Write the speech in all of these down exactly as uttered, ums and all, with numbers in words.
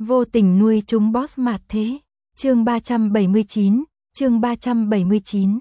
Vô tình nuôi chúng boss mạt thế. Chương ba trăm bảy mươi chín, chương ba trăm bảy mươi chín.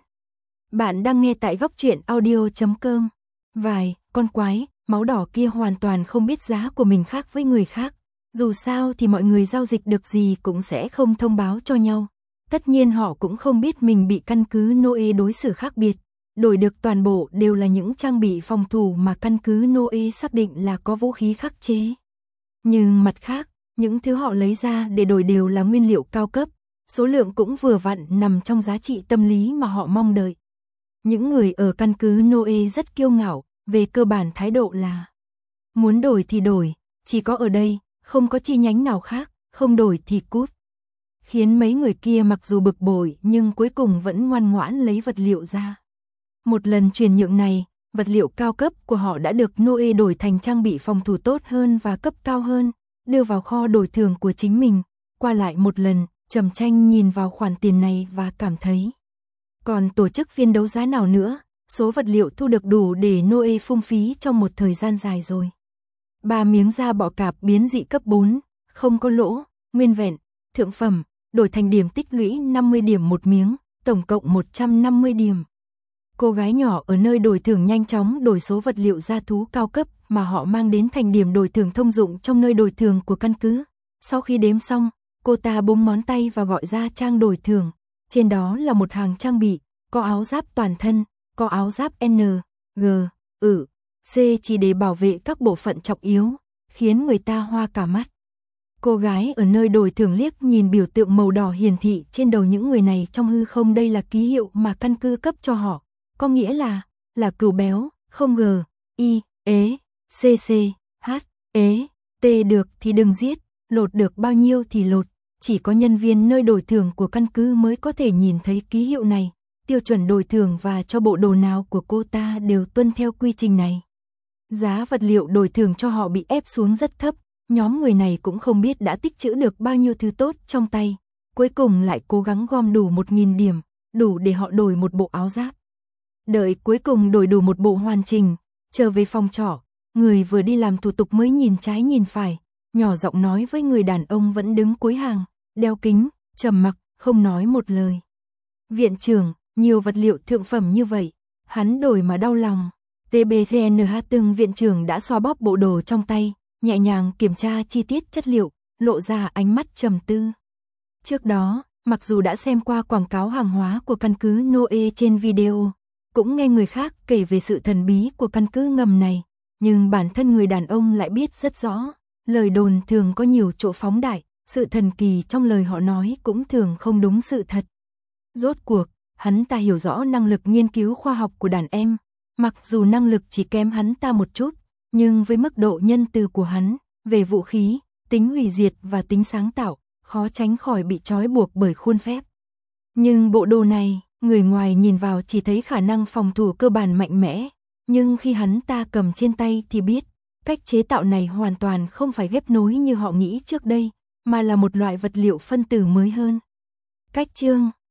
Bạn đang nghe tại góc truyện audio chấm com. Vài, con quái, máu đỏ kia hoàn toàn không biết giá của mình khác với người khác. Dù sao thì mọi người giao dịch được gì cũng sẽ không thông báo cho nhau. Tất nhiên họ cũng không biết mình bị căn cứ Noe đối xử khác biệt. Đổi được toàn bộ đều là những trang bị phòng thủ mà căn cứ Noe xác định là có vũ khí khắc chế. Nhưng mặt khác, những thứ họ lấy ra để đổi đều là nguyên liệu cao cấp, số lượng cũng vừa vặn nằm trong giá trị tâm lý mà họ mong đợi. Những người ở căn cứ Noe rất kiêu ngạo, về cơ bản thái độ là muốn đổi thì đổi, chỉ có ở đây, không có chi nhánh nào khác, không đổi thì cút. Khiến mấy người kia mặc dù bực bội nhưng cuối cùng vẫn ngoan ngoãn lấy vật liệu ra. Một lần chuyển nhượng này, vật liệu cao cấp của họ đã được Noe đổi thành trang bị phòng thủ tốt hơn và cấp cao hơn, đưa vào kho đổi thưởng của chính mình. Qua lại một lần, Trầm Tranh nhìn vào khoản tiền này và cảm thấy còn tổ chức phiên đấu giá nào nữa, số vật liệu thu được đủ để Noe phung phí trong một thời gian dài rồi. Ba miếng da bọ cạp biến dị cấp bốn, không có lỗ, nguyên vẹn, thượng phẩm, đổi thành điểm tích lũy năm mươi điểm một miếng, tổng cộng một trăm năm mươi điểm. Cô gái nhỏ ở nơi đổi thưởng nhanh chóng đổi số vật liệu da thú cao cấp mà họ mang đến thành điểm đổi thưởng thông dụng trong nơi đổi thưởng của căn cứ. Sau khi đếm xong, cô ta búng ngón tay và gọi ra trang đổi thưởng. Trên đó là một hàng trang bị, có áo giáp toàn thân, có áo giáp N, G, ử, C chỉ để bảo vệ các bộ phận trọng yếu, khiến người ta hoa cả mắt. Cô gái ở nơi đổi thưởng liếc nhìn biểu tượng màu đỏ hiển thị trên đầu những người này trong hư không, đây là ký hiệu mà căn cứ cấp cho họ. Có nghĩa là, là cừu béo, không G, I, ế, C C, H, ế, T được thì đừng giết, lột được bao nhiêu thì lột. Chỉ có nhân viên nơi đổi thưởng của căn cứ mới có thể nhìn thấy ký hiệu này. Tiêu chuẩn đổi thưởng và cho bộ đồ nào của cô ta đều tuân theo quy trình này. Giá vật liệu đổi thưởng cho họ bị ép xuống rất thấp. Nhóm người này cũng không biết đã tích trữ được bao nhiêu thứ tốt trong tay. Cuối cùng lại cố gắng gom đủ một nghìn điểm, đủ để họ đổi một bộ áo giáp. Đợi cuối cùng đổi đủ một bộ hoàn chỉnh, trở về phòng trọ, người vừa đi làm thủ tục mới nhìn trái nhìn phải, nhỏ giọng nói với người đàn ông vẫn đứng cuối hàng, đeo kính, trầm mặc, không nói một lời. Viện trưởng, nhiều vật liệu thượng phẩm như vậy, hắn đổi mà đau lòng. tê bê xê en hát từng viện trưởng đã xoa bóp bộ đồ trong tay, nhẹ nhàng kiểm tra chi tiết chất liệu, lộ ra ánh mắt trầm tư. Trước đó, mặc dù đã xem qua quảng cáo hàng hóa của căn cứ Noe trên video, cũng nghe người khác kể về sự thần bí của căn cứ ngầm này, nhưng bản thân người đàn ông lại biết rất rõ, lời đồn thường có nhiều chỗ phóng đại, sự thần kỳ trong lời họ nói cũng thường không đúng sự thật. Rốt cuộc, hắn ta hiểu rõ năng lực nghiên cứu khoa học của đàn em, mặc dù năng lực chỉ kém hắn ta một chút, nhưng với mức độ nhân từ của hắn, về vũ khí, tính hủy diệt và tính sáng tạo, khó tránh khỏi bị trói buộc bởi khuôn phép. Nhưng bộ đồ này, người ngoài nhìn vào chỉ thấy khả năng phòng thủ cơ bản mạnh mẽ, nhưng khi hắn ta cầm trên tay thì biết, cách chế tạo này hoàn toàn không phải ghép nối như họ nghĩ trước đây, mà là một loại vật liệu phân tử mới hơn. Cách chương